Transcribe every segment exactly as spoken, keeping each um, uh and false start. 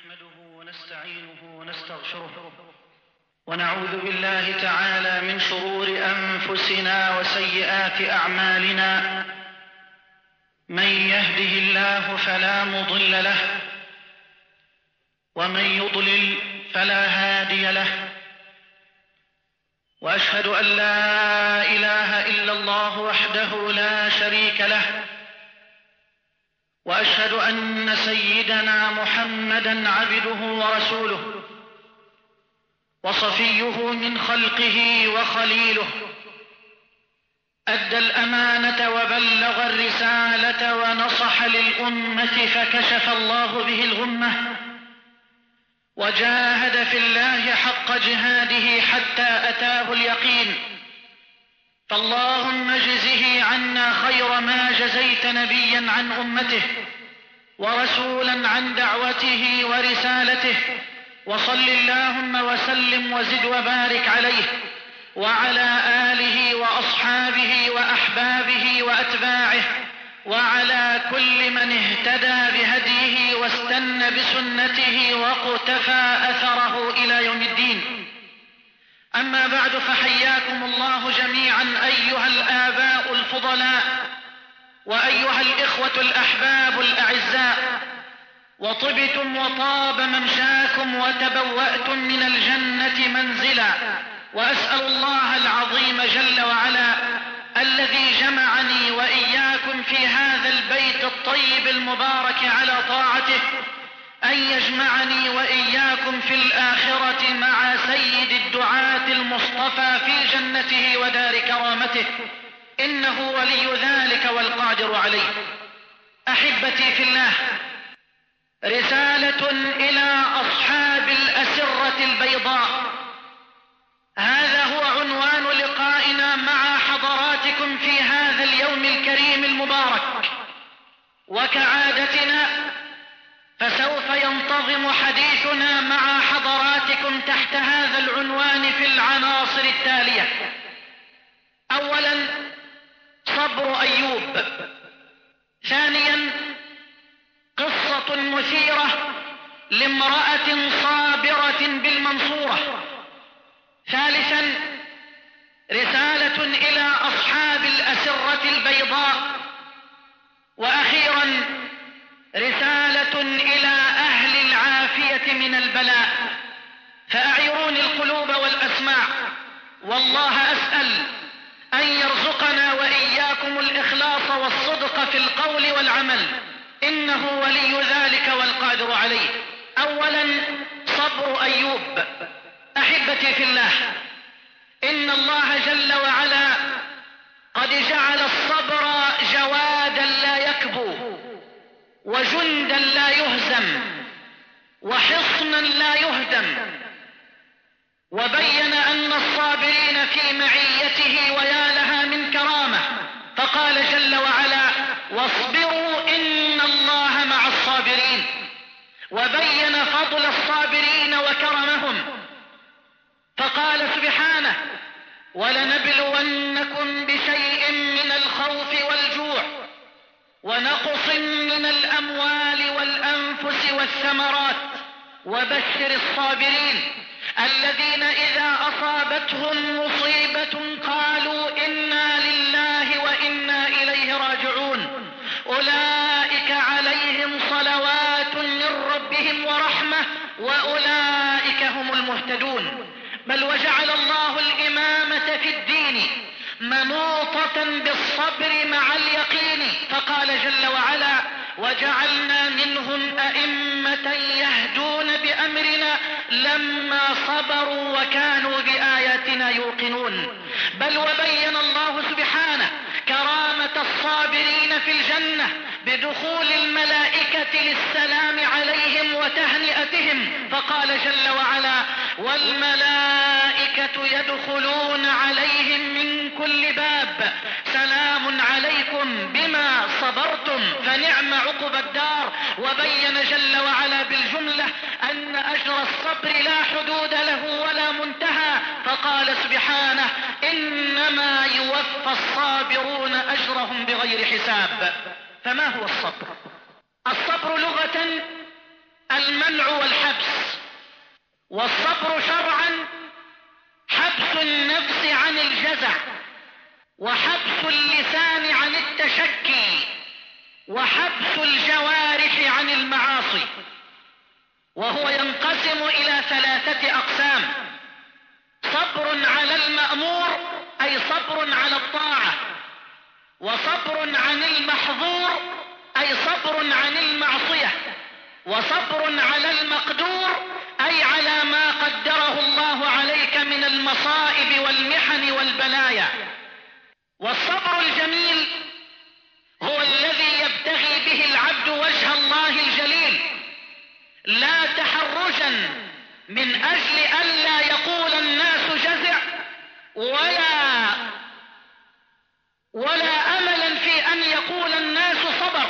نحمده ونستعينه ونستغفره ونعوذ بالله تعالى من شرور أنفسنا وسيئات أعمالنا. من يهده الله فلا مضل له ومن يضلل فلا هادي له، وأشهد أن لا إله إلا الله وحده لا شريك له، وأشهد أن سيدنا محمدًا عبده ورسوله وصفيه من خلقه وخليله، أدى الأمانة وبلغ الرسالة ونصح للأمة فكشف الله به الغمة، وجاهد في الله حق جهاده حتى أتاه اليقين. فاللهم اجزه عنا خير ما جزيت نبيا عن أمته ورسولا عن دعوته ورسالته، وصل اللهم وسلم وزد وبارك عليه وعلى آله وأصحابه وأحبابه وأتباعه وعلى كل من اهتدى بهديه واستنى بسنته واقتفى أثره إلى يوم الدين. أما بعد، فحياكم الله جميعا أيها الآباء الفضلاء وأيها الإخوة الأحباب الأعزاء، وطبتم وطاب ممشاكم وتبوأتم من الجنة منزلا، وأسأل الله العظيم جل وعلا الذي جمعني وإياكم في هذا البيت الطيب المبارك على طاعته أن يجمعني وإياكم في الآخرة مع سيد الدعاة المصطفى في جنته ودار كرامته، إنه ولي ذلك والقادر عليه. أحبتي في الله، رسالة إلى أصحاب الأسرة البيضاء، هذا هو عنوان لقائنا مع حضراتكم في هذا اليوم الكريم المبارك. وكعادتنا فسوف ينتظم حديثنا مع حضراتكم تحت هذا العنوان في العناصر التالية: أولا، صبر أيوب. ثانيا، قصة مثيرة لامرأة صابرة بالمنصورة. ثالثا، رسالة إلى أصحاب الأسرة البيضاء. وأخيرا، رسالة إلى أهل العافية من البلاء. فأعيروني القلوب والأسماع، والله أسأل أن يرزقنا وإياكم الإخلاص والصدق في القول والعمل، إنه ولي ذلك والقادر عليه. أولا، صبر أيوب. أحبتي في الله، إن الله جل وعلا قد جعل الصبر جوادا لا يكبو، وجندا لا يهزم، وحصنا لا يهدم، وبين أن الصابرين في معيته ويا لها من كرامة، فقال جل وعلا: واصبروا إن الله مع الصابرين. وبين فضل الصابرين وكرمهم، فقال سبحانه: ولنبلونكم بشيء من الخوف والجوع ونقص من الأموال والأنفس والثمرات وبشر الصابرين الذين إذا أصابتهم مصيبة قالوا إنا لله وإنا إليه راجعون أولئك عليهم صلوات من ربهم ورحمة وأولئك هم المهتدون. بل وجعل الله الإمامة في الدين منوطة بالصبر مع اليقين، فقال جل وعلا: وجعلنا منهم أئمة يهدون بأمرنا لما صبروا وكانوا بآياتنا يوقنون. بل وبين الله سبحانه كرامة الصابرين في الجنة بدخول الملائكة للسلام عليهم وتهنئتهم، فقال جل وعلا: والملائكة يدخلون عليهم من كل باب سلام عليكم بما صبرتم فنعم عقب الدار. وبين جل وعلا بالجملة أن أجر الصبر لا حدود له ولا منتهى، فقال سبحانه: إنما يوفى الصابرون أجرهم بغير حساب. فما هو الصبر؟ الصبر لغة المنع والحبس. والصبر شرعا حبس النفس عن الجزع، وحبس اللسان عن التشكي، وحبس الجوارح عن المعاصي. وهو ينقسم إلى ثلاثة أقسام: صبر على المأمور أي صبر على الطاعة، وصبر عن المحظور أي صبر عن المعصية، وصبر على المقدور أي على ما قدره الله عليك من المصائب والمحن والبلايا. والصبر الجميل هو الذي يبتغي به العبد وجه الله الجليل، لا تحرجا من أجل ألا يقول الناس جزع، ولا ولا أملا في أن يقول الناس صبر،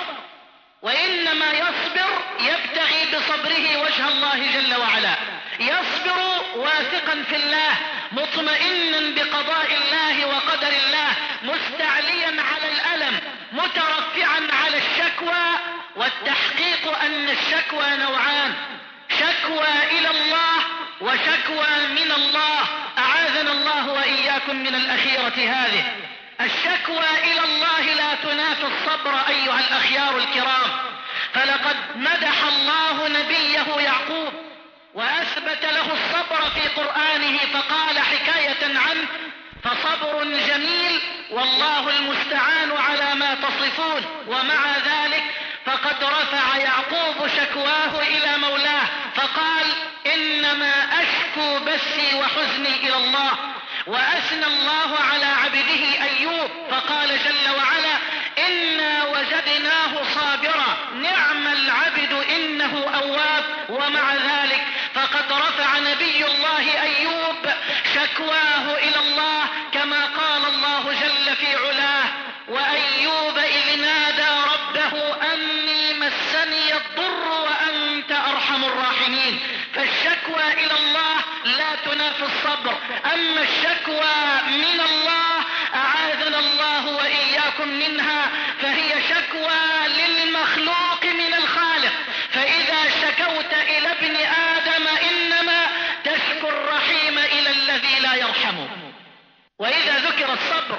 وإنما يصبر يبتغي بصبره وجه الله جل وعلا، يصبر واثقا في الله، مطمئنا بقضاء الله وقدر الله، مستعليا على الألم، مترفعا على الشكوى. والتحقيق أن الشكوى نوعان: شكوى إلى الله وشكوى من الله، أعاذنا الله وإياكم من الأخيرة هذه. الشكوى إلى الله لا تنافي الصبر أيها الأخيار الكرام، فلقد مدح الله نبيه يعقوب وأثبت له الصبر في قرآنه، فقال حكاية عنه: فصبر جميل والله المستعان على ما تصفون. ومع ذلك فقد رفع يعقوب شكواه إلى مولاه فقال: إنما أشكو بثي وحزني إلى الله. وأثنى الله على عبده أيوب فقال جل وعلا: إنا وجدناه صابرا نعم العبد إنه أواب. ومع ذلك فقد رفع نبي الله أيوب شكواه إلى الله، كما قال الله جل في علاه: وأيوب إذ نادى ربه أني مسني الضر وأنت أرحم الراحمين. فالشكوى إلى الله لا تنافي الصبر، أما الشكوى من الله أعاذنا الله وإياكم منها فهي شكوى للمخلوق من الخالق. فإذا شكوت إلى ابن آدم إنما تشكو الرحيم إلى الذي لا يرحمه. وإذا ذكر الصبر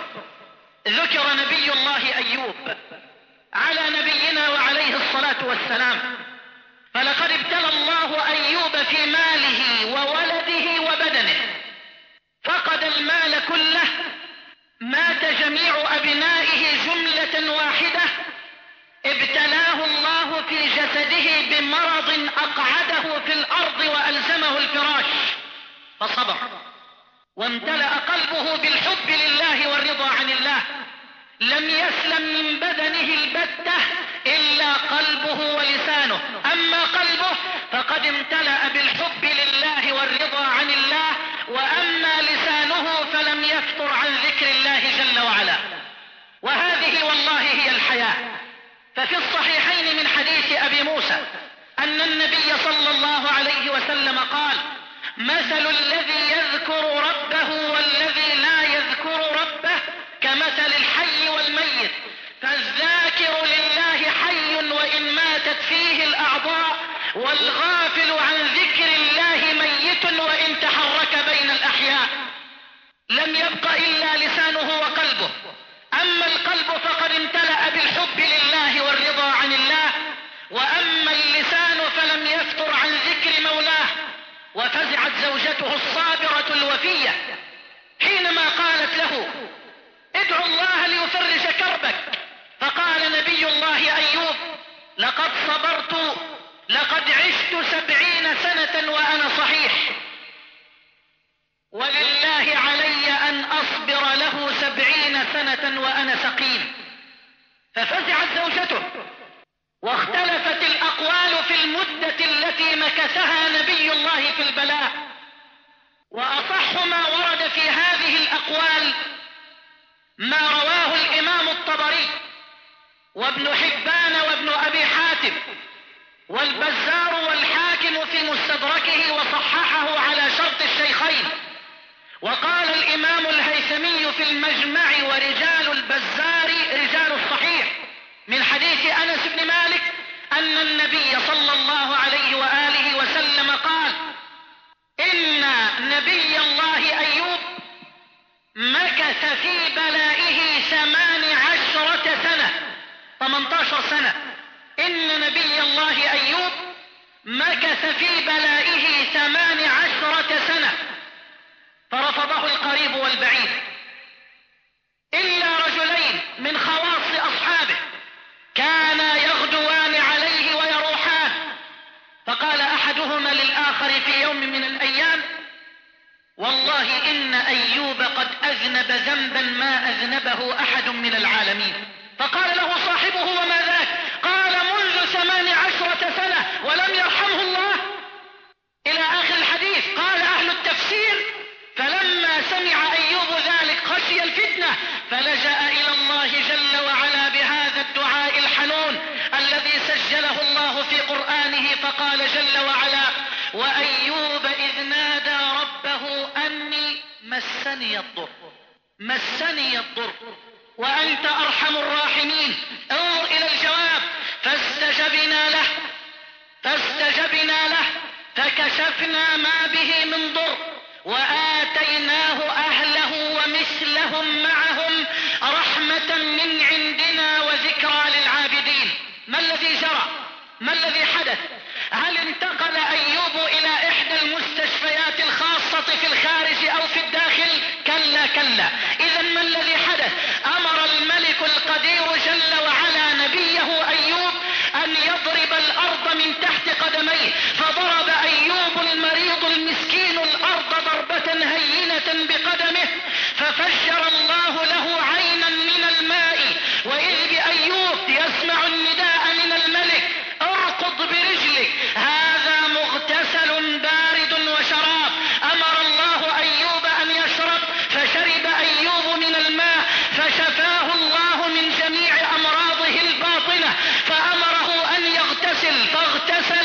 ذكر نبي الله أيوب على نبينا وعليه الصلاة والسلام، فلقد ابتلى الله أيوب في ماله وولده وبدنه، فقد المال كله، مات جميع أبنائه جملة واحدة، ابتلاه الله في جسده بمرض أقعده في الأرض وألزمه الفراش فصبر، وامتلأ قلبه بالحب لله والرضا عن الله، لم يسلم من بدنه البتة إلا قلبه ولسانه، أما قلبه فقد امتلأ بالحب لله والرضا عن الله، وأما لسانه فلم يفتر عن ذكر الله جل وعلا. وهذه والله هي الحياة. ففي الصحيحين من حديث أبي موسى أن النبي صلى الله عليه وسلم قال: مثل الذي يذكر ربه والذي لا يذكر ربه كمثل الحي والميت، فالذاكر لله حي وإن ماتت فيه الأعضاء، والغافل عن ذكر الله ميت وإن تحرك بين الأحياء. لم يبق إلا لسانه وقلبه، أما القلب فقد امتلأ بالحب لله والرضا عن الله، وأما اللسان فلم يفتر عن ذكر مولاه. وفزعت زوجته الصابرة الوفية حينما قالت له: ادعو الله ليفرج كربك. فقال نبي الله أيوب: لقد صبرت، لقد عشت سبعين سنة وأنا صحيح، ولله علي أن أصبر له سبعين سنة وأنا سقيم. ففزعت زوجته، واختلفت الأقوال في المدة التي مكثها نبي الله في البلاء. وأصح ما ورد في هذه الأقوال ما رواه الإمام الطبري وابن حبان وابن أبي حاتم والبزار والحاكم في مستدركه وصححه على شرط الشيخين. وقال الإمام الهيثمي في المجمع: ورجال البزار رجال الصحيح، من حديث أنس بن مالك أن النبي صلى الله عليه وآله مكث في بلائه ثمان عشرة سنة، فرفضه القريب والبعيد إلا رجلين من خواص أصحابه كانا يغدوان عليه ويروحان. فقال أحدهما للآخر في يوم من الأيام: والله إن أيوب قد أذنب ذنبا ما أذنبه أحد من العالمين. فقال له صاحبه: وما ذاك؟ قال: منذ ثمان عشرة سنة ولم يرحمه الله، إلى آخر الحديث. قال أهل التفسير: فلما سمع أيوب ذلك خشي الفتنة فلجأ إلى الله جل وعلا بهذا الدعاء الحنون الذي سجله الله في قرآنه، فقال جل وعلا: وأيوب إذ نادى ربه أني مسني الضر مسني الضر وأنت أرحم الراحمين. انظر إلى الجواب: فاستجبنا له فاستجبنا له فكشفنا ما به من ضر وآتيناه أهله ومثلهم معهم رحمة من عندنا وذكرى للعابدين. ما الذي جرى؟ ما الذي حدث؟ هل انتقل أيوب إلى إحدى المستشفيات الخاصة في الخارج أو في الداخل؟ كلا كلا. إذا ما الذي حدث؟ أمر الملك القدير جل وعلا نبيه أيوب أن يضرب الأرض من تحت قدميه، فضرب أيوب المريض المسكين الأرض ضربة هينة بقدمه، ففجر الله له عينا من الماء، وإذ بأيوب يسمع النداء من الملك: اركض برجلك هذا مغتسل بارد وشراب. أمر الله أيوب أن يشرب، فشرب أيوب من الماء فشفاه الله من جميع أمراضه الباطنة، فأمره أن يغتسل فاغتسل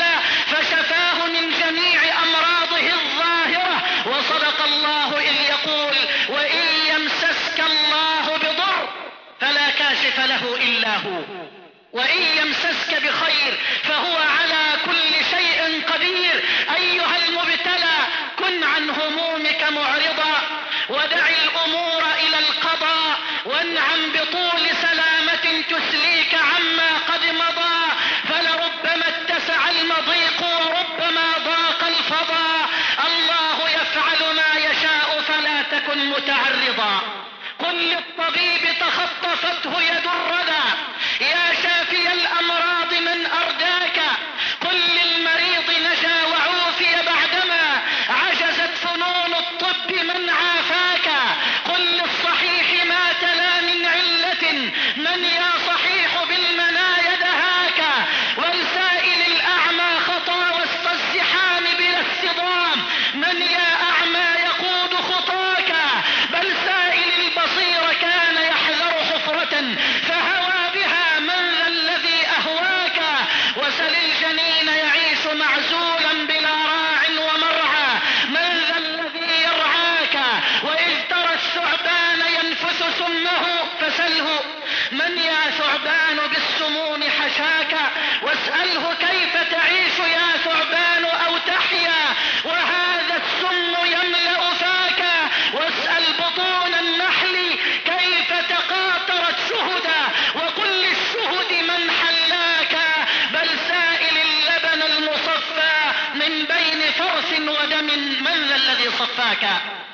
فشفاه من جميع أمراضه الظاهرة. وصدق الله إذ يقول: وإن يمسسك الله بضر فلا كاشف له إلا هو، وإن يمسسك بخير فهو على كل شيء قدير. أيها المبتلى، كن عن همومك معرضا ودع الأمور إلى القضاء، وانعم بطول سلامة تسليك عما قد مضى، فلربما اتسع المضيق وربما ضاق الفضاء. الله يفعل ما يشاء فلا تكن متعرضا. قل للطبيب تخطفته يد الردى يا شافي الأمراض من أرداك، قل للمريض نجا وعوفي بعدما عجزت فنون الطب من عافاك، قل للصحيح ما تلا من علة من يا صحيح بالمنايا دهاك، ولسائل الأعمى خطى وسط الزحام بلا اصطدام من يا أعمى يقود خطاك، بل سائل البصير كان يحذر حفرة فهوى بها من ذا الذي أهواك، وسل الجنين يعيش معزولا بلا راع ومرعى من ذا الذي يرعاك، وإذ ترى الثعبان ينفث سمه فسله من يا ثعبان بالسموم حشاك، واسأله كيف تعيش يا ثعبان أو تحيا وهذا السم يملأ فاك، واسأل بطون النحل كيف تقاطرت شهدا وقل للشهد من حلاك، بل سائل اللبن المصفى من بين فرث ودم من ذا الذي صفاك.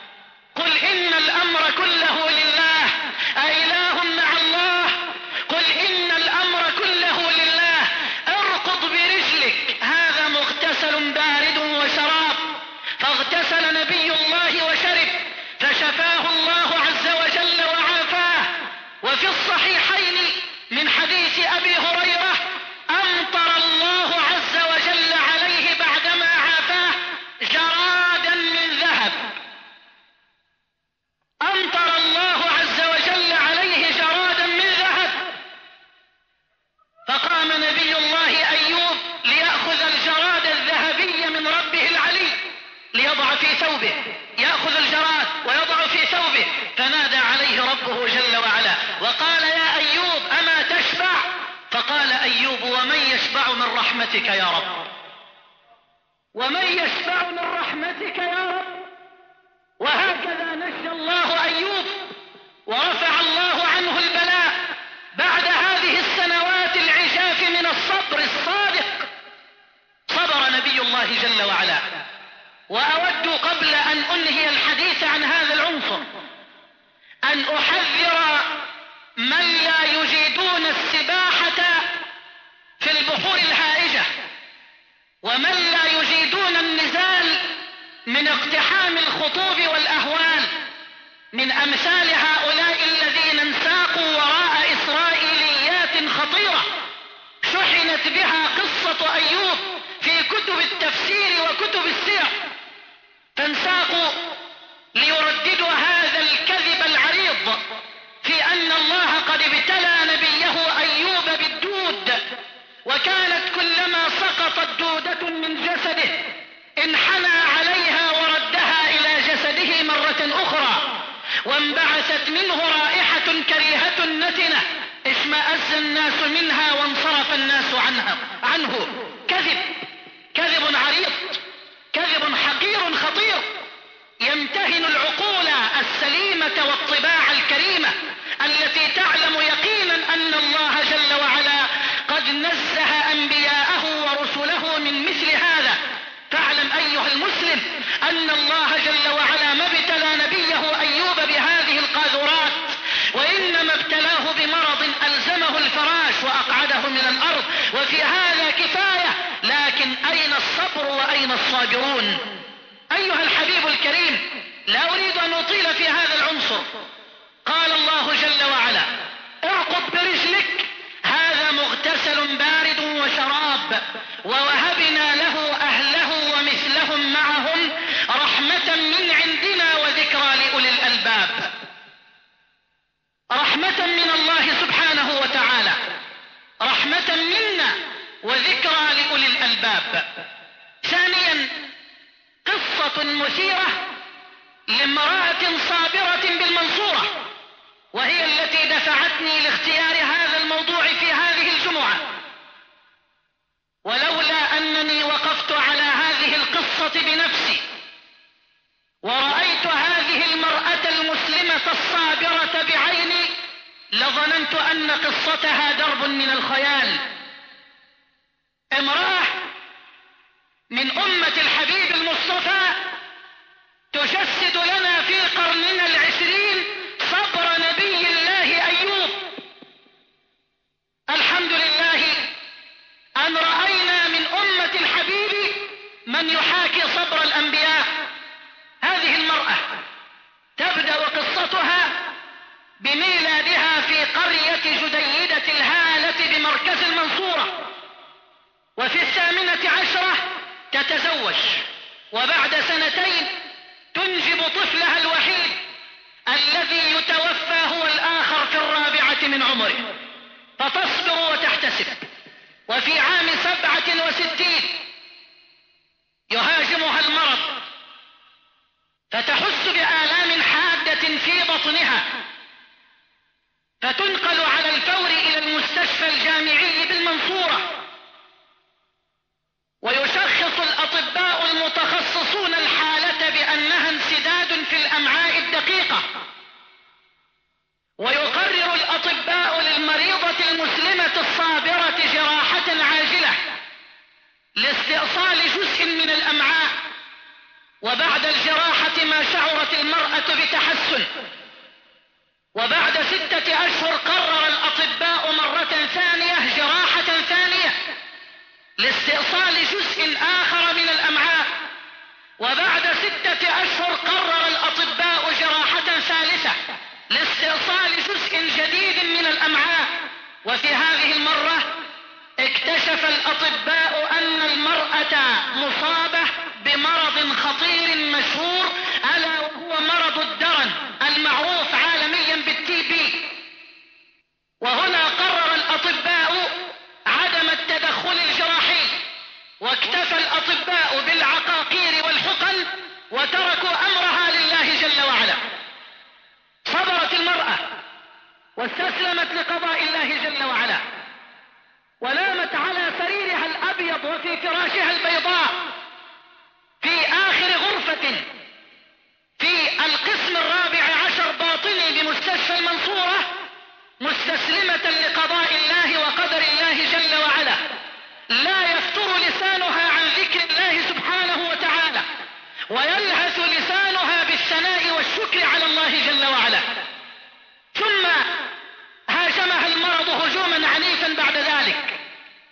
قل إن الأمر كله لله أإله مع الله، قل إن الأمر كله لله، اركض برجلك هذا مغتسل بارد وشراب. فاغتسل نبي الله وشرب فشفاه الله عز وجل وعافاه. وفي الصحيحين من حديث أبي هريرة: أمطر الله عز وجل عليه بعدما عافاه جرادا من ذهب، أمطر الله عز وجل عليه جرادا من ذهب. فقام نبي الله أيوب ليأخذ الجراد الذهبي من ربه العلي ليضع في ثوبه، يأخذ الجراد ويضع في ثوبه، فنادى عليه ربه جل وعلا وقال: يا أيوب أما تشبع؟ فقال أيوب: ومن يشبع من رحمتك يا رب، ومن يشبع من رحمتك يا رب. وهكذا نجى الله أيوب ورفع الله عنه البلاء بعد هذه السنوات العجاف من الصبر الصادق. صبر الله جل وعلا. وأود قبل أن أنهي الحديث عن هذا العنصر أن أحذر من لا يجيدون السباحة في البحور الهائجة ومن لا يجيدون النزال من اقتحام الخطوب والأهوال، من أمثال هؤلاء الذين انساقوا وراء إسرائيليات خطيرة شحنت بها قصة أيوب في كتب التفسير وكتب السير، فانساقوا ليرددوا هذا الكذب العريض في أن الله قد ابتلى نبيه أيوب بالدود، وكانت كلما سقطت دودة من جسده انحنى عليها وردها إلى جسده مرة أخرى، وانبعثت منه رائحة كريهة نتنة اشمأز الناس منها وانصرف الناس عنها عنه. كذب كذب عريض، كذب حقير خطير يمتهن العقول السليمة والطباع الكريمة التي تعلم يقينا أن الله جل وعلا قد نزه أنبياءه ورسله من مثل هذا. فاعلم أيها المسلم أن الله جل وعلا ما ابتلى نبيه أيوب بهذه القاذورات، وإنما ابتلاه بمرض ألزمه الفراش وأقعده من الأرض، وفي هذا كفاية. لكن أين الصبر وأين الصابرون؟ أيها الحبيب الكريم، لا أريد أن أطيل في هذا العنصر. قال الله جل وعلا: ارقد برجلك، هذا مغتسل بارد وشراب، ووهبنا له أهله ومثلهم معهم رحمة من عندنا وذكرى لأولي الألباب. رحمة من الله سبحانه وتعالى، رحمة منا وذكرى لأولي الألباب. ثانيا، قصة مثيرة لامرأة صابرة بالمنصورة، وهي التي دفعتني لاختيار هذا الموضوع في هذه الجمعة. ولولا أنني وقفت على هذه القصة بنفسي ورأيت هذه المرأة المسلمة الصابرة بعيني لظننت أن قصتها درب من الخيال. امرأة من أمة الحبيب المصطفى تجسد لنا في قرننا العشرين صبر نبي الله أيوب. الحمد لله أن رأينا من أمة الحبيب من يحاكي صبر الأنبياء. هذه المرأة تبدأ قصتها بميلادها في قرية جديدة الهالة بمركز المنصورة، وفي الثامنة عشرة تتزوج، وبعد سنتين تنجب طفلها الوحيد الذي يتوفى هو الآخر في الرابعة من عمره، فتصبر وتحتسب. وفي عام سبعة وستين يهاجمها المرض فتحس بآلام حادة في بطنها، فتنقل على الفور إلى المستشفى الجامعي بالمنصورة، ويشخص الأطباء المتخصصون الحالة بأنها انسداد في الأمعاء الدقيقة، ويقرر الأطباء للمريضة المسلمة الصابرة جراحة عاجلة لاستئصال جزء من الأمعاء. وبعد الجراحة ما شعرت المرأة بتحسن، وبعد ستة أشهر قرر الأطباء مرة ثانية جراحة ثانية لاستئصال جزء آخر من الأمعاء، وبعد ستة أشهر قرر الأطباء جراحة ثالثة لاستئصال جزء جديد من الأمعاء. وفي هذه المرة اكتشف الأطباء أن المرأة مصابة بمرض خطير مشهور، ألا وهو مرض الدرن المعروف عالميا بالتي بي. وهنا قرر الأطباء عدم التدخل الجراحي، واكتفى الأطباء بالعقاقير والحقن وتركوا أمرها لله جل وعلا. صبرت المرأة واستسلمت لقضاء الله جل وعلا، ونامت على سريرها الأبيض وفي فراشها البيضاء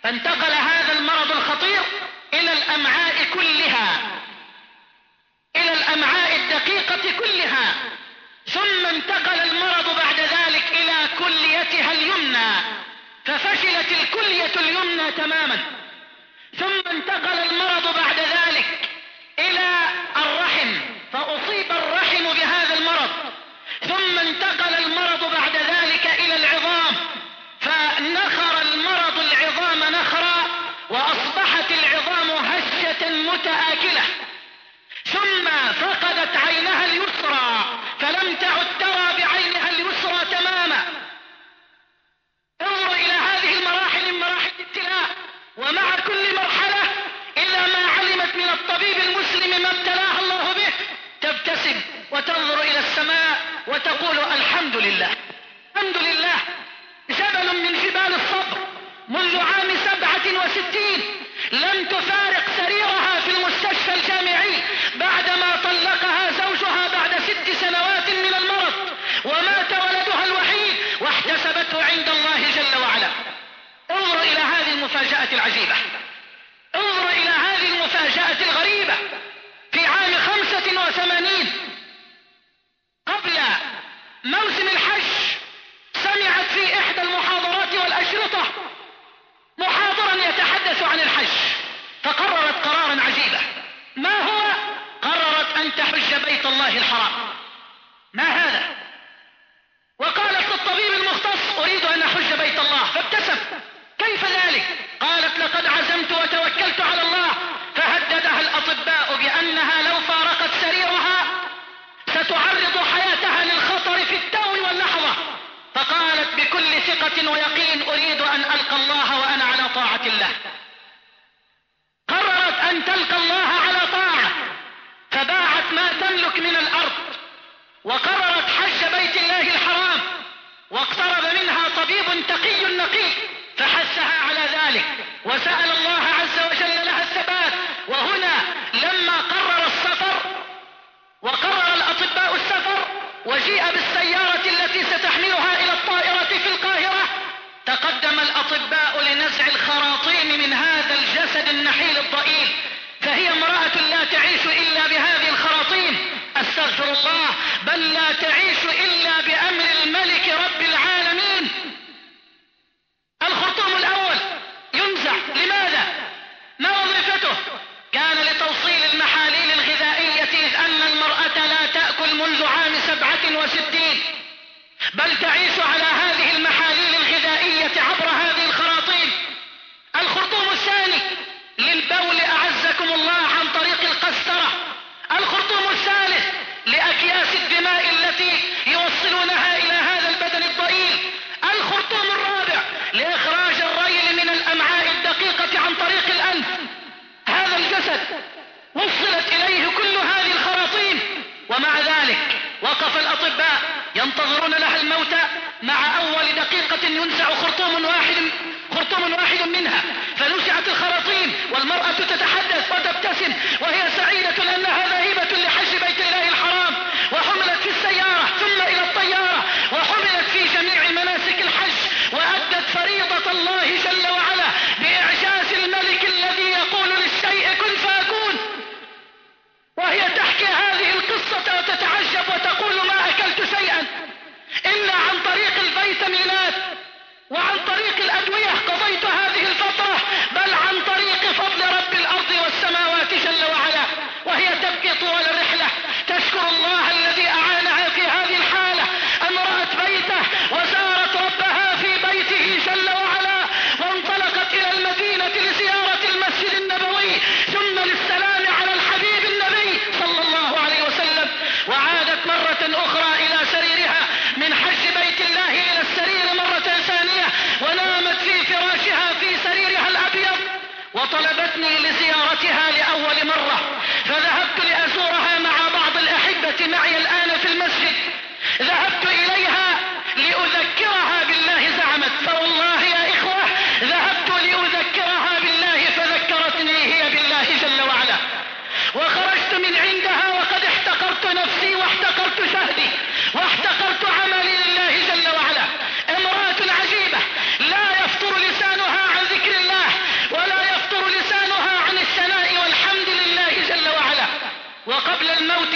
فانتقل هذا المرض الخطير إلى الأمعاء كلها، إلى الأمعاء الدقيقة كلها، ثم انتقل المرض بعد ذلك إلى كليتها اليمنى، ففشلت الكلية اليمنى تماما. ثم انتقل المرض بعد ذلك إلى الرحم، فأصيب الرحم بهذا المرض. ثم انتقل المرض بعد ذلك إلى العظام، فنخر المرض العظام نخرا، وأصبحت العظام هشة متآكلة. ثم فقدت عينها اليسرى، فلم تعد ترى بعينها اليسرى تماما. انظر إلى هذه المراحل من مراحل الابتلاء، ومع كل مرحلة إذا ما علمت من الطبيب المسلم ما ابتلاها الله به تبتسم وتنظر إلى السماء وتقول الحمد لله الحمد لله. جبل من جبال الصبر منذ عام سبعة وستين لم تفارق سريرها في المستشفى الجامعي بعدما طلقها زوجها بعد ست سنوات من المرض، ومات ولدها الوحيد واحتسبته عند الله جل وعلا. انظر إلى هذه المفاجأة العجيبة، انظر إلى هذه المفاجأة الغريبة. في عام خمسة وثمانين قبل موسم الحج سمعت في إحدى المحاضرات والأشرطة محاضرا يتحدث عن الحج، فقررت قرارا عجيبا. ما هو؟ قررت أن تحج بيت الله الحرام. ما هذا؟ وقالت للطبيب المختص أريد أن أحج بيت الله، فابتسم. كيف ذلك؟ قالت لقد عزمت وتوكلت على الله. فهددها الأطباء بأنها لو فارقت سريرها ستعرض حياتها للخطر في التو واللحظة. فقالت بكل ثقة ويقين أريد أن ألقى الله وأنا على طاعة الله. قررت أن تلقى الله على طاعة، فباعت ما تملك من الأرض وقررت حج بيت الله الحرام، واقترب منها طبيب تقي نقي فحثها على ذلك وسأل الله عز وجل لها الثبات. وهنا لما قرر السفر وقرر الأطباء السفر وجيء بالسيارة التي ستحملها إلى الطائرة في القاهرة، تقدم الأطباء لنزع الخراطيم من هذا الجسد النحيل الضئيل، فهي امرأة لا تعيش إلا بهذه الخراطيم، أستغفر الله، بل لا تعيش إلا بأمر الملك رب العالمين. الخرطوم الأول ينزع، لماذا؟ ما وظيفته؟ كان لتوصيل المحاليل الغذائية، إذ أن المرأة لا تأكل منذ عام سبعة وستين، بل تعيش على هذه المحاليل الغذائية عبر هذه الخراطيم. الخرطوم الثاني للبول أعزكم الله عن طريق القسطرة. الخرطوم الثالث لأكياس الدماء التي يوصلونها إلى هذا البدن الضئيل. الخرطوم الرابع لإخراج الريل من الأمعاء الدقيقة عن طريق الأنف. هذا الجسد وصلت إليه كل هذه الخراطيم، ومع ذلك وقف الأطباء ينتظرون لها الموت مع أول دقيقة ينزع خرطوم واحد خرطوم واحد منها، فنزعت الخراطيم والمرأة تتحدث وتبتسم وهي سعيدة لأنها ذاهبة لحج بيت الله الحرام، وحملت في السيارة ثم إلى الطيارة وحملت في جميع مناسك الحج، وأدت فريضة الله جل وعلا بإعجاز الملك الذي يقول للشيء كن فيكون. وهي تحكي هذه القصة وتتعجب وتقول ما أكلت شيئا إلا عن طريق الفيتامينات وعن طريق الأدوية قضيت هذه الفترة، بل عن طريق فضل رب الأرض والسماوات جل وعلا. وهي تبكي طوال الرحلة تشكر الله الذي أعانها في هذه الحالة، أن رأت بيته وزارت ربها في بيته جل وعلا، وانطلقت إلى المدينة لزيارة المسجد النبوي ثم للسلام على الحبيب النبي صلى الله عليه وسلم، وعادت مرة أخرى إلى سريرها من حج بيت الله إلى السرير مرة ثانية، ونامت في فراشها في سريرها الأبيض، وطلبتني لزيارتها لأول مرة، فذهبت لأزورها مع بعض الأحبة معي الآن في المسجد. ذهبت إليها لأذكرها بالله زعمت، فوالله يا إخوة ذهبت لأذكرها بالله فذكرتني هي بالله جل وعلا، وخرجت من عندها وقد احتقرت نفسي واحتقرت شهدي واحتقرت عملي لله جل وعلا. امرأة عجيبة لا يفطر لسانها عن ذكر الله، وقبل الموت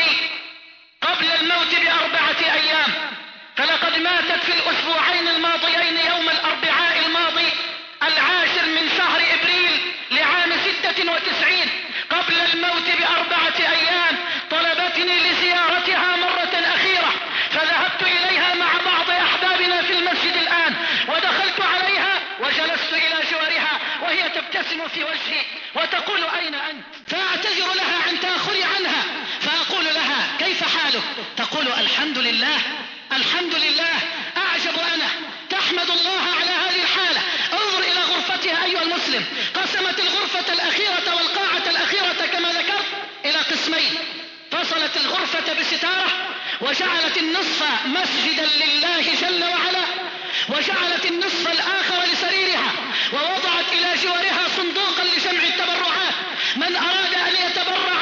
قبل الموت بأربعة أيام، فلقد ماتت في الأسبوعين الماضيين يوم الأربعاء الماضي العاشر من شهر إبريل لعام ستة وتسعين. قبل الموت بأربعة أيام طلبتني لزيارتها مرة أخيرة، فذهبت إليها مع بعض أحبابنا في المسجد الآن، ودخلت عليها وجلست إلى جوارها وهي تبتسم في وجهي وتقول أين أنت؟ فأعتذر لها عن تأخري عنها، فأقول لها كيف حالك؟ تقول الحمد لله الحمد لله. أعجب أنا، تحمد الله على هذه الحالة. انظر إلى غرفتها أيها المسلم، قسمت الغرفة الأخيرة والقاعة الأخيرة كما ذكرت إلى قسمين، فصلت الغرفة بستارة وجعلت النصف مسجدا لله جل وعلا، وجعلت النصف الآخر لسريرها، ووضعت إلى جوارها صندوقا لجمع التبرعات. من أراد أن يتبرع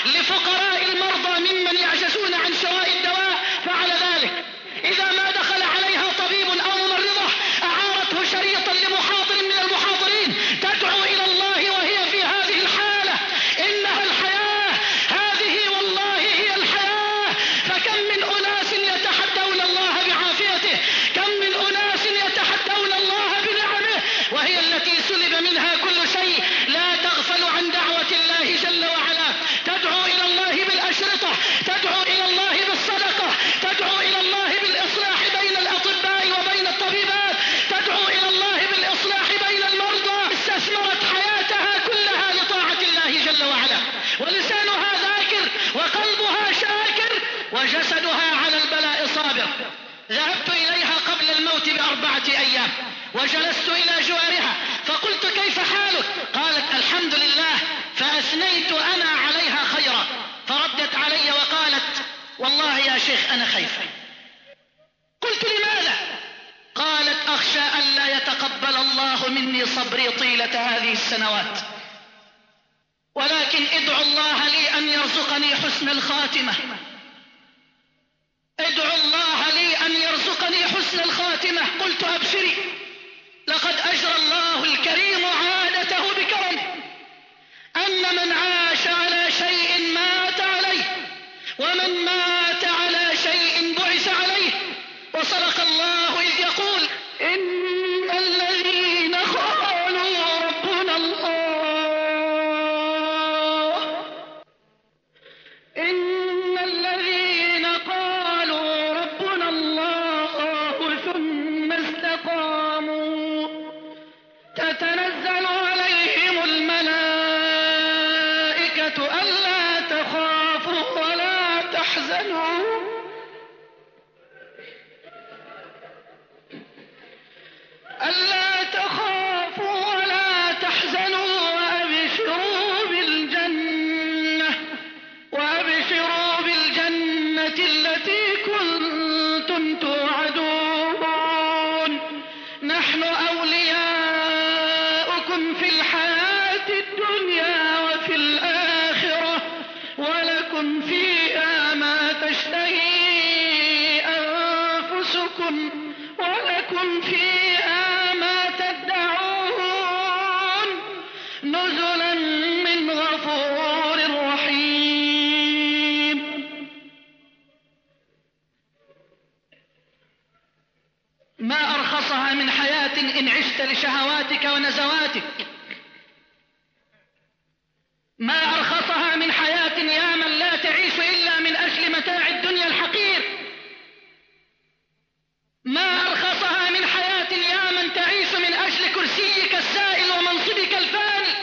لفقراء المرضى ممن يعجزون عن شراء الدواء فعل ذلك. إذا ما دخل عليها طبيب أو ممرضة أعارته شريطا لمحاضر من المحاضرين تدعو إلى الله وهي في هذه الحالة. إنها الحياة، هذه والله هي الحياة. فكم من أناس يتحدون الله بعافيته، كم من أناس يتحدون الله بنعمه، وهي التي سلب منها كل شيء لا تغفل عن دعوة الله جل وعلا. تدعو إلى الله بالأشرطة، تدعو إلى الله بالصدقة، تدعو إلى الله بالإصلاح بين الأطباء وبين الطبيبات، تدعو إلى الله بالإصلاح بين المرضى. استثمرت حياتها كلها لطاعة الله جل وعلا، ولسانها ذاكر وقلبها شاكر وجسدها على البلاء صابر. ذهبت إليها قبل الموت بأربعة أيام وجلست إلى جوارها فقلت كيف حالك؟ قالت الحمد لله، فأثنيت أنا عليها خيرا، فردت علي وقالت والله يا شيخ أنا خايفة. قلت لماذا؟ قالت أخشى أن لا يتقبل الله مني صبري طيلة هذه السنوات، ولكن ادعو الله لي أن يرزقني حسن الخاتمة، ادعو الله لي أن يرزقني حسن الخاتمة. قلت أبشري، لقد أجرى الله الكريم عادته بكرمه، أن من عاش على شيء مات عليه، ومن مات على شيء بعث عليه. وصدق الله إذ يقول إن الذين قالوا ربنا الله إن الذين قالوا ربنا الله ثم استقاموا تتنزل عليهم الملائكة ألا تخافوا ولا تحزنوا ألا تخافوا ولا تحزنوا وأبشروا بالجنة وأبشروا بالجنة التي كنتم توعدون. نحن أولياؤكم في الحياة الدنيا وفي الآخرة، ولكم فيها ما تشتهي أنفسكم ولكم فيها ما تدعون، نزلا من غفور رحيم. ما أرخصها من حياة إن عشت لشهواتك ونزواتك، ما أرخصها من حياة يا من لا تعيش إلا من أجل متاع الدنيا الحقير، ما أرخصها من حياة يا من تعيش من أجل كرسيك السائل ومنصبك الفاني،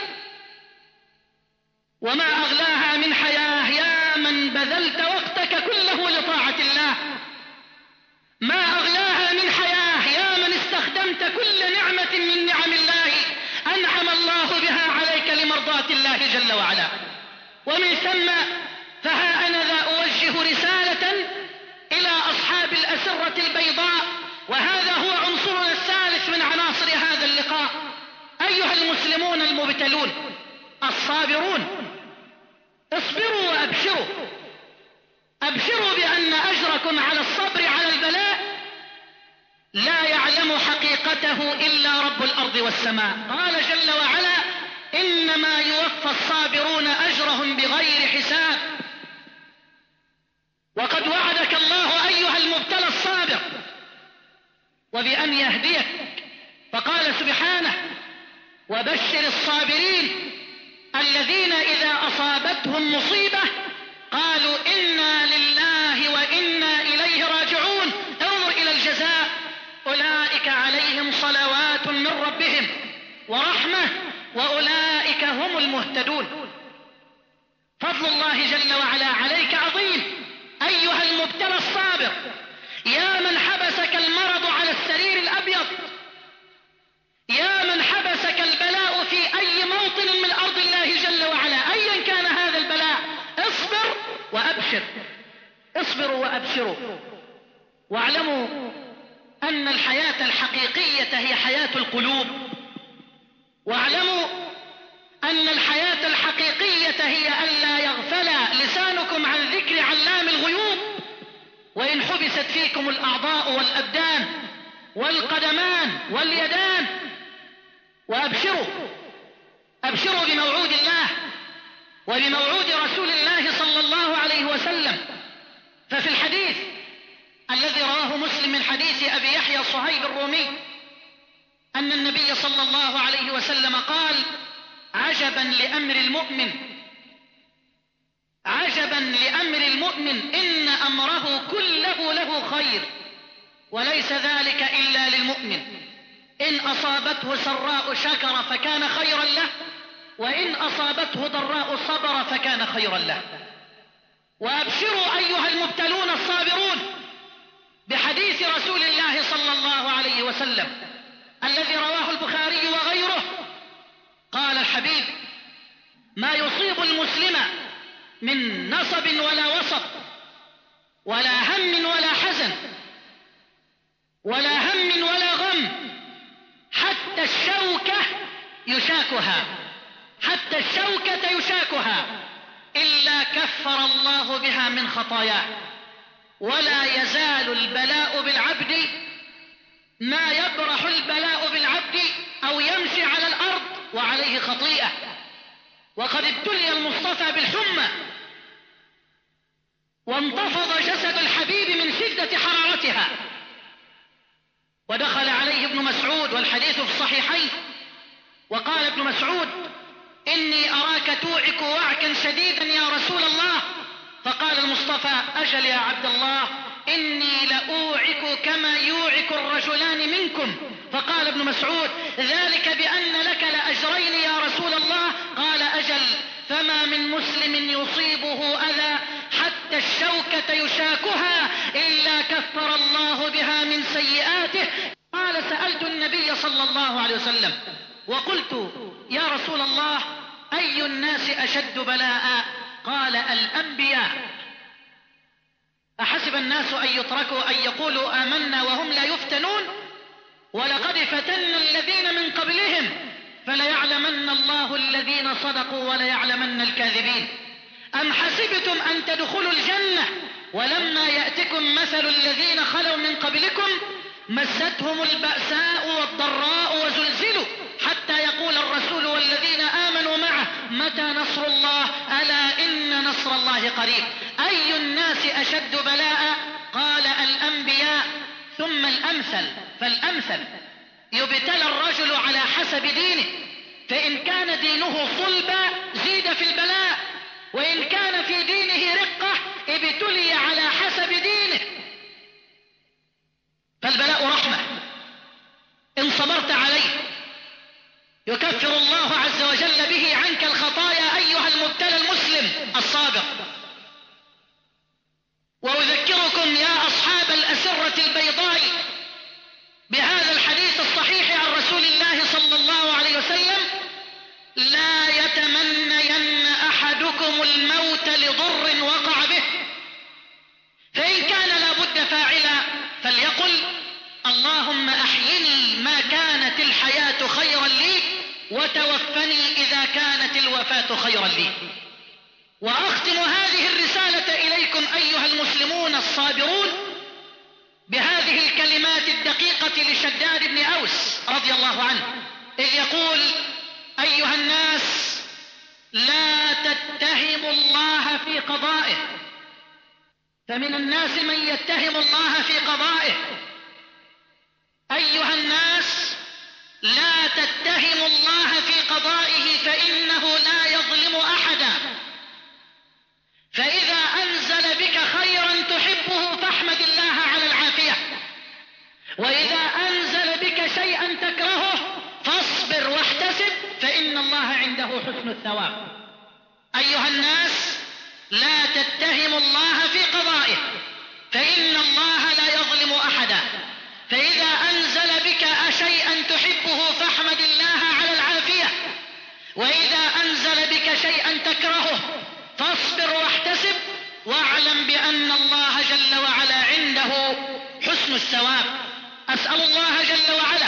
وما أغلاها من حياة يا من بذلت وقتك كله لطاعة الله، ما أغلاها من حياة يا من استخدمت كل نعمة من نعم الله أنعم الله بها عليك لمرضاة الله جل وعلا. ومن ثم فها أنا ذا أوجه رسالة إلى أصحاب الأسرة البيضاء، وهذا هو عنصرنا الثالث من عناصر هذا اللقاء. أيها المسلمون المبتلون الصابرون، اصبروا وأبشروا، أبشروا بأن أجركم على الصبر على البلاء لا يعلم حقيقته إلا رب الأرض والسماء. قال جل وعلا إنما يوفى الصابرون أجرهم بغير حساب. وقد وعدك الله أيها المبتلى الصابر وبأن يهديك، فقال سبحانه: وبشر الصابرين الذين إذا أصابتهم مصيبة قالوا إنا لله وإنا إليه راجعون. انظر إلى الجزاء: أولئك عليهم صلوات من ربهم ورحمة وأولئك هم المهتدون. فضل الله جل وعلا عليك عظيم أيها المبتلى الصابر، يا من حبسك المرض على السرير الأبيض، يا من حبسك البلاء في أي موطن من أرض الله جل وعلا، أيا كان هذا البلاء، اصبر وأبشر، اصبروا وأبشروا، واعلموا أن الحياة الحقيقية هي حياة القلوب، واعلموا أن الحياة الحقيقية هي ألا يغفل لسانكم عن ذكر علام الغيوب، وإن حبست فيكم الأعضاء والأبدان والقدمان واليدان. وأبشروا، أبشروا بموعود الله وبموعود رسول الله صلى الله عليه وسلم. ففي الحديث الذي رواه مسلم من حديث أبي يحيى صهيب الرومي أن النبي صلى الله عليه وسلم قال: عجبا لأمر المؤمن، عجبا لأمر المؤمن إن أمره كله له خير، وليس ذلك إلا للمؤمن، إن أصابته سراء شكر فكان خيرا له، وإن أصابته ضراء صبر فكان خيرا له. وأبشروا أيها المبتلون الصابرون بحديث رسول الله صلى الله عليه وسلم الذي رواه البخاري وغيره. قال الحبيب: ما يصيب المسلم من نصب ولا وصب ولا هم ولا حزن ولا هم ولا غم حتى الشوكة يشاكها، حتى الشوكة يشاكها إلا كفر الله بها من خطاياه. ولا يزال البلاء بالعبد، ما يبرح البلاء بالعبد أو يمشي على الأرض وعليه خطيئة. وقد ابتلي المصطفى بالحمى وانتفض جسد الحبيب من شدة حرارتها، ودخل عليه ابن مسعود والحديث في الصحيحين، وقال ابن مسعود: إني أراك توعك وعكا شديدا يا رسول الله. فقال المصطفى: أجل يا عبد الله، إني لأوعك كما يوعك الرجلان منكم. فقال ابن مسعود: ذلك بأن لك لأجرين يا رسول الله. قال: أجل، فما من مسلم يصيبه أذى حتى الشوكة يشاكها إلا كفر الله بها من سيئاته. قال: سألت النبي صلى الله عليه وسلم وقلت: يا رسول الله، أي الناس أشد بلاء؟ قال: الأنبياء. أحسب الناس أن يتركوا أن يقولوا آمنا وهم لا يفتنون؟ ولقد فتنا الذين من قبلهم فليعلمن الله الذين صدقوا وليعلمن الكاذبين. أم حسبتم أن تدخلوا الجنة ولما يأتكم مثل الذين خلوا من قبلكم مستهم البأساء والضراء وزلزلوا حتى يقول الرسول والذين آمنوا معه متى نصر الله؟ ألا إن نصر الله قريب. أي الناس أشد بلاء؟ قال: الأنبياء. ثم الأمثل فالأمثل، يبتلى الرجل على حسب دينه، فإن كان دينه صلبا زيد في البلاء، وإن كان في دينه رقة ابتلي على حسب دينه. فالبلاء رحمة، إن صبرت عليه يكفر الله عز وجل به عنك الخطايا أيها المبتلى المسلم الصابر. وأذكركم يا أصحاب الأسرة البيضاء بهذا الحديث الصحيح عن رسول الله صلى الله عليه وسلم: لا يتمنين أحدكم الموت لضر وقع به، فإن كان لابد فاعلا فليقل: اللهم أحيني ما كانت الحياة خيرا لي وتوفني إذا كانت الوفاة خيرا لي. وأختم هذه الرسالة إليكم أيها المسلمون الصابرون بهذه الكلمات الدقيقة لشداد بن أوس رضي الله عنه، إذ يقول: أيها الناس، لا تتهموا الله في قضائه، فمن الناس من يتهم الله في قضائه. أيها الناس، لا تتهموا الله في قضائه فإنه لا يظلم أحدا. فإذا أنزل بك خيرا تحبه فاحمد الله على العافية، وإذا أنزل بك شيئا تكرهه فاصبر واحتسب فإن الله عنده حسن الثواب. أيها الناس، لا تتهموا الله في قضائه فإن الله لا يظلم أحدا. فإذا أنزل بك شيئا تحبه فاحمد الله على العافية، وإذا أنزل بك شيئا تكرهه فاصبر واحتسب واعلم بأن الله جل وعلا عنده حسن الثواب. أسأل الله جل وعلا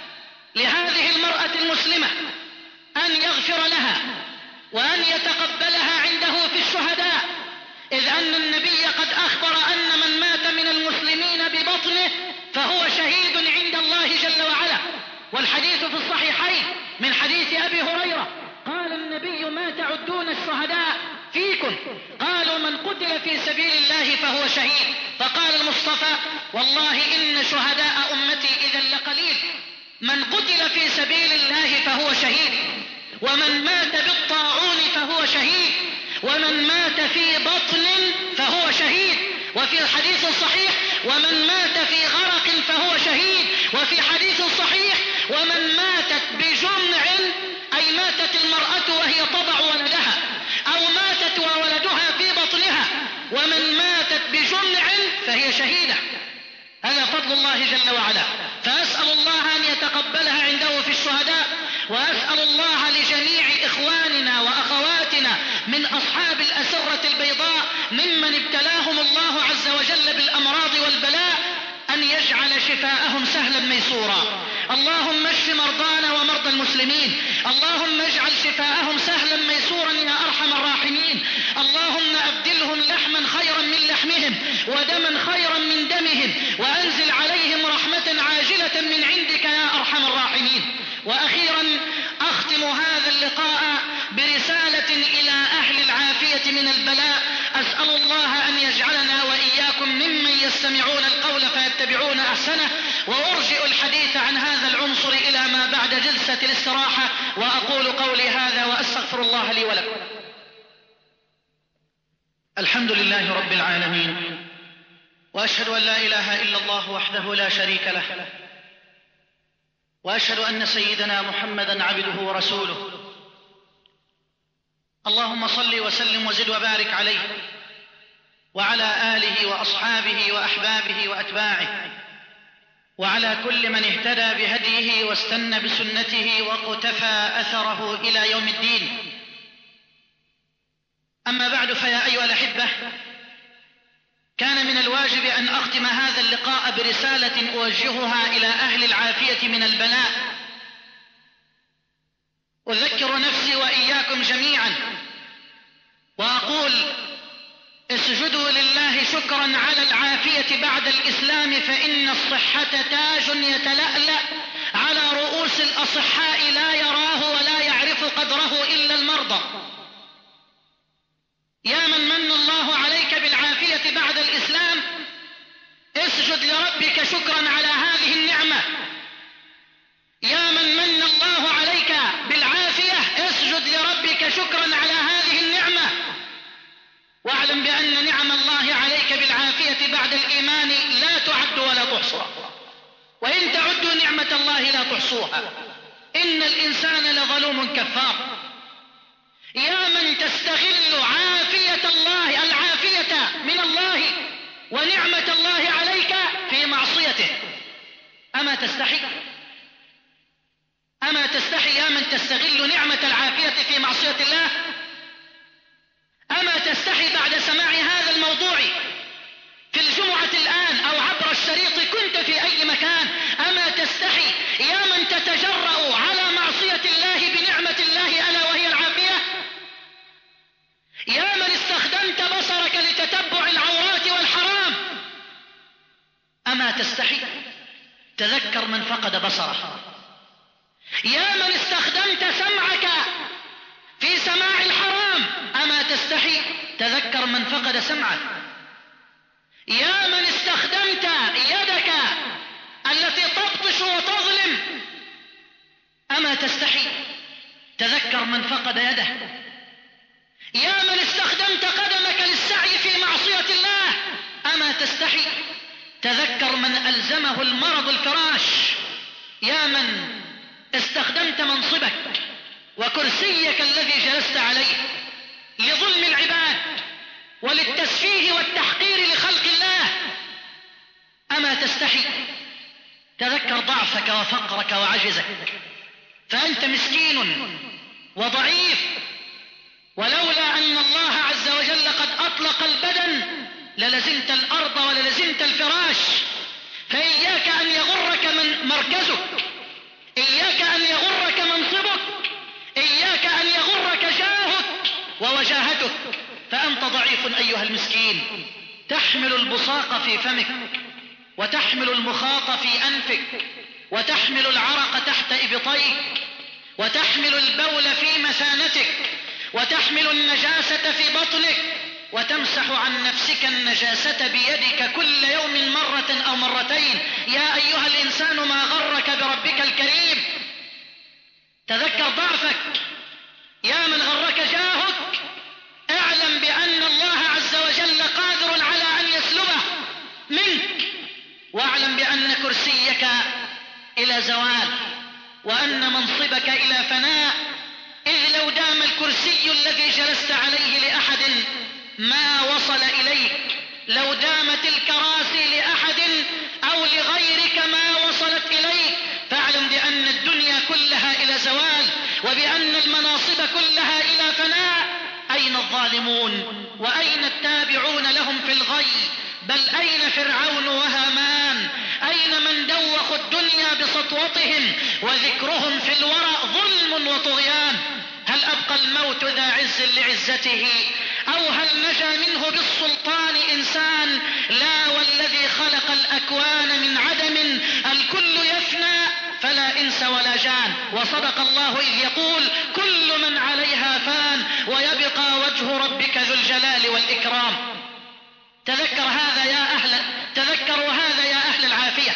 لهذه المرأة المسلمة أن يغفر لها وأن يتقبلها عنده في الشهداء، إذ أن النبي قد أخبر أن من مات من المسلمين ببطنه فهو شهيد عند الله جل وعلا. والحديث في الصحيحين من حديث أبي هريرة قال النبي: ما تعدون الشهداء فيكم؟ قالوا: من قتل في سبيل الله فهو شهيد. فقال المصطفى: والله إن شهداء أمتي إذا لقليل. من قتل في سبيل الله فهو شهيد، ومن مات بالطاعون فهو شهيد، ومن مات في بطن فهو شهيد. وفي الحديث الصحيح: ومن مات في غرق فهو شهيد. وفي حديث صحيح: ومن ماتت بجمع، أي ماتت المرأة وهي تضع ولدها، أو ماتت وولدها في بطنها، ومن ماتت بجمع فهي شهيدة. هذا فضل الله جل وعلا. فأسأل الله أن يتقبلها عنده في الشهداء، وأسأل الله لجميع إخواننا وأخواتنا من أصحاب الأسرة البيضاء ممن ابتلاهم الله عز وجل بالأمراض والبلاء أن يجعل شفاءهم سهلا ميسورا. اللهم اشف مرضانا ومرضى المسلمين، اللهم اجعل شفاءهم سهلا ميسورا يا أرحم الراحمين. اللهم أبدلهم لحما خيرا من لحمهم ودما خيرا من دمهم، وأنزل عليهم رحمة عاجلة من عندك يا أرحم الراحمين. وأخيرا أختم هذا اللقاء برسالة إلى أهل العافية من البلاء. أسأل الله أن يجعلنا وإياكم ممن يستمعون القول فيتبعون أحسنه. وأرجئ الحديث عن هذا العنصر إلى ما بعد جلسة الاستراحة، وأقول قولي هذا وأستغفر الله لي ولكم. الحمد لله رب العالمين، وأشهد أن لا إله إلا الله وحده لا شريك له، وأشهد أن سيدنا محمدا عبده ورسوله. اللهم صل وسلم وزد وبارك عليه وعلى آله وأصحابه وأحبابه وأتباعه، وعلى كل من اهتدى بهديه واستنى بسنته واقتفى أثره إلى يوم الدين. أما بعد، فيا أيها الأحبة، كان من الواجب أن أختم هذا اللقاء برسالة أوجهها إلى أهل العافية من البلاء. أذكر نفسي وإياكم جميعا وأقول: اسجدوا لله شكرا على العافية بعد الإسلام، فإن الصحة تاج يتلألأ على رؤوس الأصحاء لا يراه ولا يعرف قدره إلا المرضى. يا من من الله عليك بالعافية بعد الإسلام، اسجد لربك شكرا على هذه النعمة. يا من من الله عليك بالعافية، اسجد لربك شكرا على هذه النعمة، واعلم بأن نعم الله عليك بالعافية بعد الإيمان لا تعد ولا تحصى، وإن تعدوا نعمة الله لا تحصوها، إن الإنسان لظلوم كفار. يا من تستغل عافية الله، العافية من الله ونعمة الله عليك في معصيته، أما تستحي؟ أما تستحي يا من تستغل نعمة العافية في معصية الله؟ أما تستحي بعد سماع هذا الموضوع في الجمعة الآن أو عبر الشريط كنت في أي مكان؟ أما تستحي يا من تتجرأ على معصية الله بنعمة الله ألا وهي العافية؟ يا من استخدمت بصرك لتتبع العورات والحرام، أما تستحي؟ تذكر من فقد بصره. يا من استخدمت سمعك في سماع الحرام، أما تستحي؟ تذكر من فقد سمعه. يا من استخدمت يدك التي تبطش وتظلم، أما تستحي؟ تذكر من فقد يده. يا من استخدمت قدمك للسعي في معصية الله، أما تستحي؟ تذكر من ألزمه المرض الفراش. يا من استخدمت منصبك وكرسيك الذي جلست عليه لظلم العباد وللتسفيه والتحقير لخلق الله، أما تستحي؟ تذكر ضعفك وفقرك وعجزك، فأنت مسكين وضعيف، ولولا أن الله عز وجل قد أطلق البدن للزمت الأرض وللزمت الفراش. فإياك أن يغرك من مركزك، إياك أن يغرك منصبك، إياك أن يغرك جاهك ووجاهتك، فأنت ضعيف أيها المسكين. تحمل البصاق في فمك، وتحمل المخاط في أنفك، وتحمل العرق تحت إبطيك، وتحمل البول في مثانتك، وتحمل النجاسة في بطنك، وتمسح عن نفسك النجاسة بيدك كل يوم مرة أو مرتين. يا أيها الإنسان ما غرك بربك الكريم؟ تذكر ضعفك. يا من غرك جاهك، اعلم بأن الله عز وجل قادر على أن يسلبه منك، واعلم بأن كرسيك إلى زوال، وأن منصبك إلى فناء. إذ لو دام الكرسي الذي جلست عليه لأحد ما وصل إليك، لو دامت الكراسي لأحد أو لغيرك ما وصلت إليك، فاعلم بأن الدنيا كلها إلى زوال، وبأن المناصب كلها إلى فناء. أين الظالمون وأين التابعون لهم في الغي؟ بل أين فرعون وهامان؟ أين من دوخوا الدنيا بسطوتهم وذكرهم في الورى ظلم وطغيان؟ هل أبقى الموت ذا عز لعزته، أو هل نجا منه بالسلطان إنسان؟ لا، والذي خلق الأكوان من عدم الكل يفنى فلا إنس ولا جان. وصدق الله إذ يقول كل من عليها فان ويبقى وجه ربك ذو الجلال والإكرام. تذكر هذا يا أهل تذكروا هذا يا أهل العافية،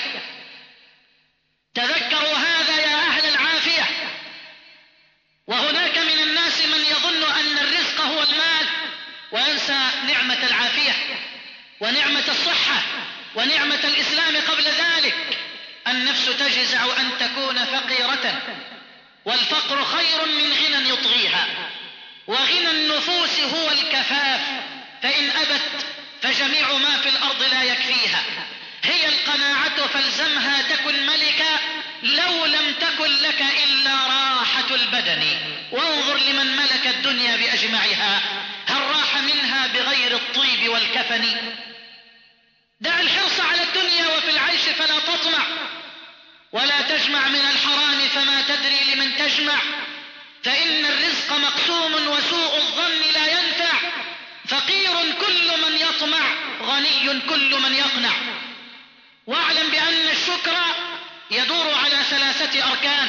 تذكروا هذا يا أهل العافية. وهناك من الناس من يظن أن الرزق هو المال وينسى نعمة العافية ونعمة الصحة ونعمة الإسلام قبل ذلك. النفس تجزع أن تكون فقيرة، والفقر خير من غنى يطغيها، وغنى النفوس هو الكفاف، فإن أبت فجميع ما في الأرض لا يكفيها. هي القناعة فالزمها تكن ملكا، لو لم تكن لك إلا راحة البدن. وانظر لمن ملك الدنيا بأجمعها، هل راح منها بغير الطيب والكفن؟ دع الحرص على الدنيا وفي العيش فلا تطمع، ولا تجمع من الحرام فما تدري لمن تجمع، فإن الرزق مقسوم وسوء الظن لا ينفع. فقير كل من يطمع، غني كل من يقنع. واعلم بأن الشكر يدور على ثلاثة أركان.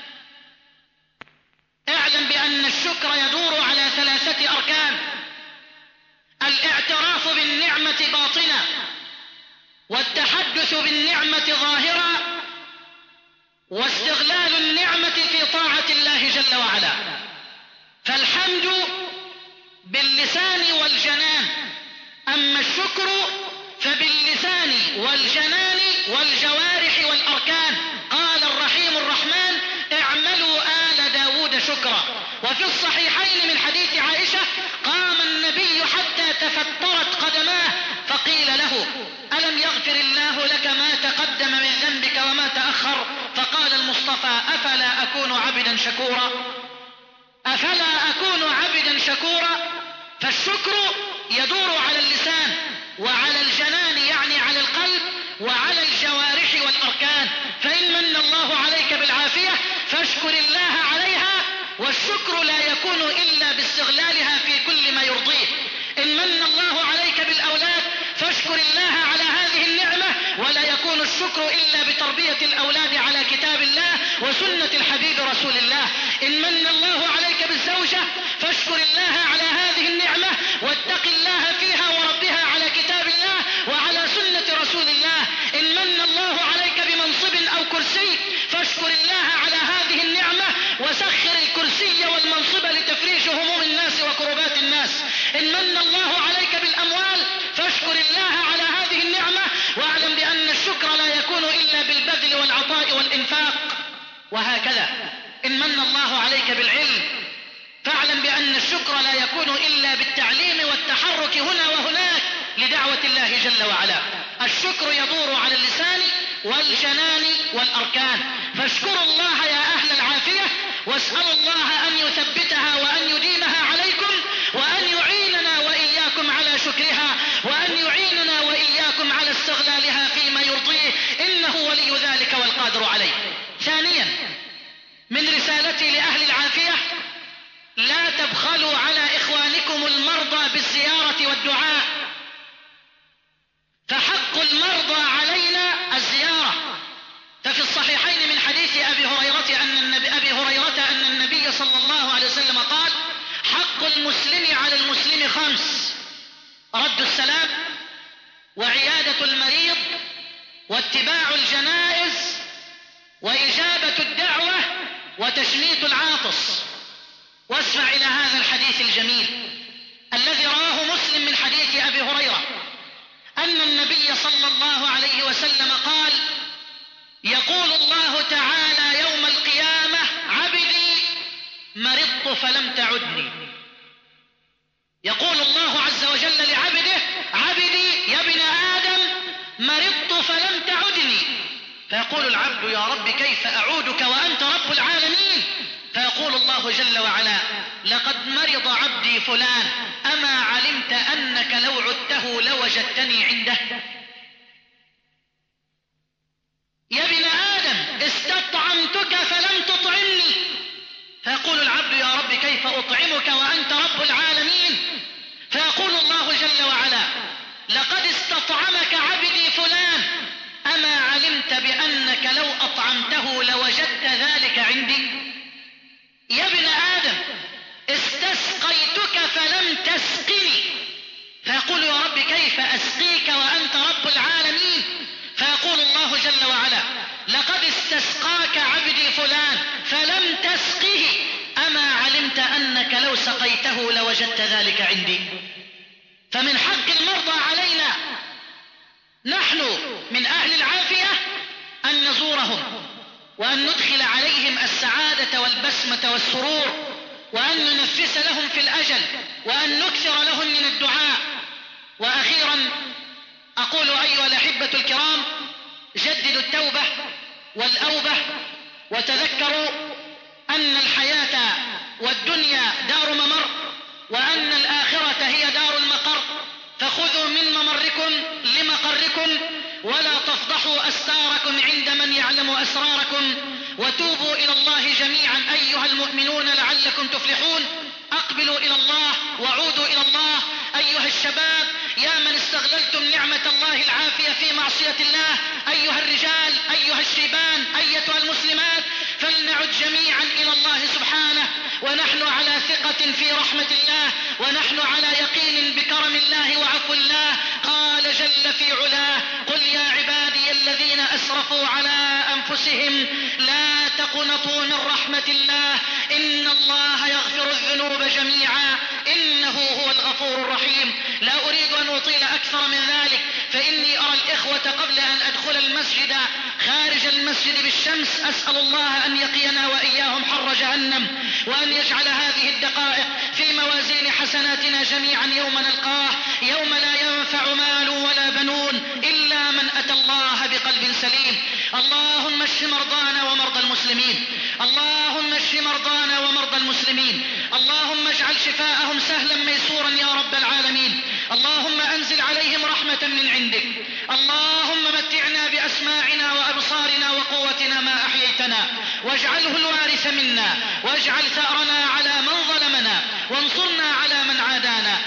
اعلم بأن الشكر يدور على ثلاثة أركان: الاعتراف بالنعمة باطنة، والتحدث بالنعمة ظاهرة، واستغلال النعمة في طاعة الله جل وعلا. فالحمد باللسان والجنان، أما الشكر فباللسان والجنان والجوارح والأركان. قال الرحيم الرحمن: اعملوا آل داود شكرا. وفي الصحيحين من حديث عائشة: قام النبي حتى تفترت قدماه فقيل له: ألم يغفر الله لك ما تقدم من ذنبك وما تأخر؟ فقال المصطفى: أفلا أكون عبدا شكورا؟ أفلا أكون عبدا شكورا؟ فالشكر يدور على اللسان وعلى الجنان، يعني على القلب، وعلى الجوارح والأركان. فإن من الله عليك بالعافية فاشكر الله عليها، والشكر لا يكون إلا باستغلالها في كل ما يرضيه. إن من الله عليك بالأولاد فاشكر الله على هذه النعمة، ولا يكون الشكر إلا بتربية الأولاد على كتاب الله وسنة الحبيب رسول الله. إن من الله عليك بالزوجة فاشكر الله على هذه النعمة، واتق الله فيها وربها على كتاب الله وعلى وهكذا إن من الله عليك بالعلم فاعلم بأن الشكر لا يكون إلا بالتعليم والتحرك هنا وهناك لدعوة الله جل وعلا. الشكر يدور على اللسان والجنان والأركان، فاشكروا الله يا أهل العافية، واسألوا الله أن يثبتها وأن يديمها عليكم، وأن يعيننا وإياكم على شكرها، وأن يعيننا وإياكم على استغلالها فيما يرضيه، إنه ولي ذلك والقادر عليه. ثانيا من رسالتي لأهل العافية: لا تبخلوا على إخوانكم المرضى بالزيارة والدعاء، فحق المرضى علينا الزيارة. ففي الصحيحين من حديث أبي هريرة أن النبي, أبي هريرة أن النبي صلى الله عليه وسلم قال: حق المسلم على المسلم خمس: رد السلام، وعيادة المريض، واتباع الجنائز، وإجابة الدعوة، وتشميت العاطس. واسمع إلى هذا الحديث الجميل الذي رواه مسلم من حديث أبي هريرة أن النبي صلى الله عليه وسلم قال: يقول الله تعالى يوم القيامة: عبدي مرضت فلم تعدني. يقول الله عز وجل لعبده: عبدي يا ابن آدم مرضت فلم تعدني. فيقول العبد: يا رب كيف أعودك وأنت رب العالمين؟ فيقول الله جل وعلا: لقد مرض عبدي فلان، أما علمت أنك لو عدته لوجدتني عنده؟ يا ابن آدم استطعمتك فلم تطعمني. فيقول العبد: يا رب كيف أطعمك وأنت رب العالمين؟ فيقول الله جل وعلا: لقد استطعمك عبدي فلان، أما علمت بأنك لو أطعمته لوجدت ذلك عندي؟ يا ابن آدم استسقيتك فلم تسقني. فيقول: يا رب كيف أسقيك وأنت رب العالمين؟ فيقول الله جل وعلا: لقد استسقاك عبدي فلان فلم تسقه، أما علمت أنك لو سقيته لوجدت ذلك عندي؟ فمن حق المرضى علينا نحن من أهل العافية أن نزورهم، وأن ندخل عليهم السعادة والبسمة والسرور، وأن ننفس لهم في الأجل، وأن نكثر لهم من الدعاء. وأخيرا أقول: أيها الأحبة الكرام، جددوا التوبة والأوبة، وتذكروا أن الحياة والدنيا دار ممر، وأن الآخرة هي دار المقر. فخذوا من ممركم لمقركم، ولا تفضحوا أستاركم عند من يعلم أسراركم، وتوبوا إلى الله جميعا أيها المؤمنون لعلكم تفلحون. أقبلوا إلى الله وعودوا إلى الله. أيها الشباب يا من استغللتم نعمة الله العافية في معصية الله، أيها الرجال، أيها الشيبان، أيتها المسلمات، فلنعد جميعا إلى الله سبحانه، ونحن على ثقة في رحمة الله، ونحن على يقين بكرم الله وعفو الله. قال جل في علاه: قل يا عبادي الذين أسرفوا على أنفسهم لا تقنطوا من رحمة الله، إن الله يغفر الذنوب جميعا إنه هو الغفور الرحيم. لا أريد أن أطيل أكثر من ذلك، فإني أرى الإخوة قبل أن أدخل المسجد خارج المسجد بالشمس. أسأل الله أن يقينا وإياهم حر جهنم، وأن يجعل هذه الدقائق في موازين حسناتنا جميعا يوم نلقاه، يوم لا ينفع مال ولا بنون إلا من أتى الله بقلب سليم. اللهم اشف مرضانا ومرضى المسلمين، اللهم اشف مرضانا ومرضى المسلمين، اللهم اجعل شفاءهم سهلا ميسورا يا رب العالمين. اللهم أنزل عليهم رحمة من عندك. اللهم متعنا بأسماعنا وأبصارنا وقوتنا ما أحييتنا، واجعله الوارث منا، واجعل ثأرنا على من ظلمنا، وانصرنا على من عادانا.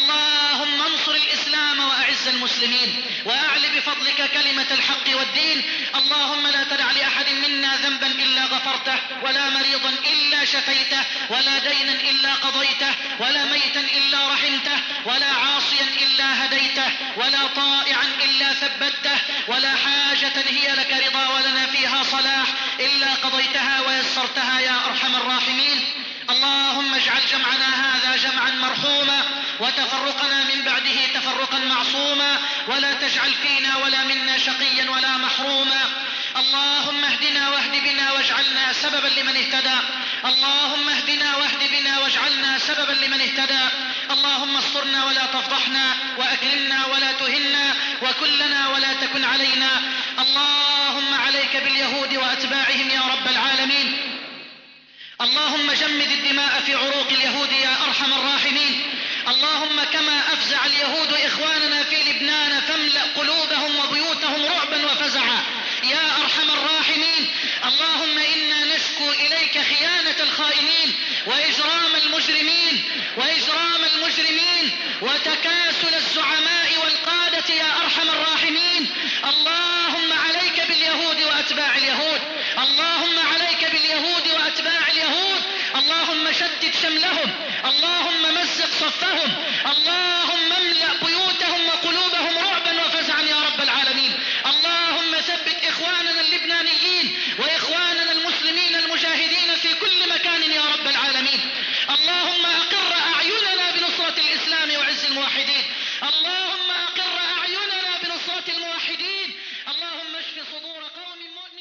اللهم انصر الإسلام وأعز المسلمين، وأعل بفضلك كلمة الحق والدين. اللهم لا تدع لأحد منا ذنبا إلا غفرته، ولا مريضا إلا شفيته، ولا دينا إلا قضيته، ولا ميتا إلا رحمته، ولا عاصيا إلا هديته، ولا طائعا إلا ثبته، ولا حاجة هي لك رضا ولنا فيها صلاح إلا قضيتها ويسرتها يا أرحم الراحمين. اللهم اجعل جمعنا هذا جمعا مرحوما، وتفرقنا من بعده تفرقا معصوما، ولا تجعل فينا ولا منا شقيا ولا محروما. اللهم اهدنا واهد بنا واجعلنا سببا لمن اهتدى. اللهم اهدنا واهد بنا واجعلنا سببا لمن اهتدى. اللهم استرنا ولا تفضحنا، وأكرمنا ولا تهنا، وكلنا ولا تكن علينا. اللهم عليك باليهود وأتباعهم يا رب العالمين. اللهم جمد الدماء في عروق اليهود يا أرحم الراحمين. اللهم كما أفزع اليهود إخواننا في لبنان فاملأ قلوبهم وبيوتهم رعبا وفزعا يا أرحم الراحمين. اللهم إنا نشكو إليك خيانة الخائنين وإجرام المجرمين وإجرام المجرمين وتكاسل الزعماء والقادة يا أرحم الراحمين. اللهم عليك باليهود وأتباع اليهود. اللهم عليك باليهود وأتباع اليهود. اللهم شتت شملهم. اللهم مزق صفهم. اللهم املأ بيوتهم وقلوبهم رعبا وفزعا يا رب العالمين. اللهم ثبت إخواننا اللبنانيين وإخواننا المسلمين المجاهدين في كل مكان يا رب العالمين. اللهم أقر أعيننا بنصرة الإسلام وعز الموحدين. اللهم أقر أعيننا بنصرة الموحدين. اللهم اشف صدور قوم مؤمنين.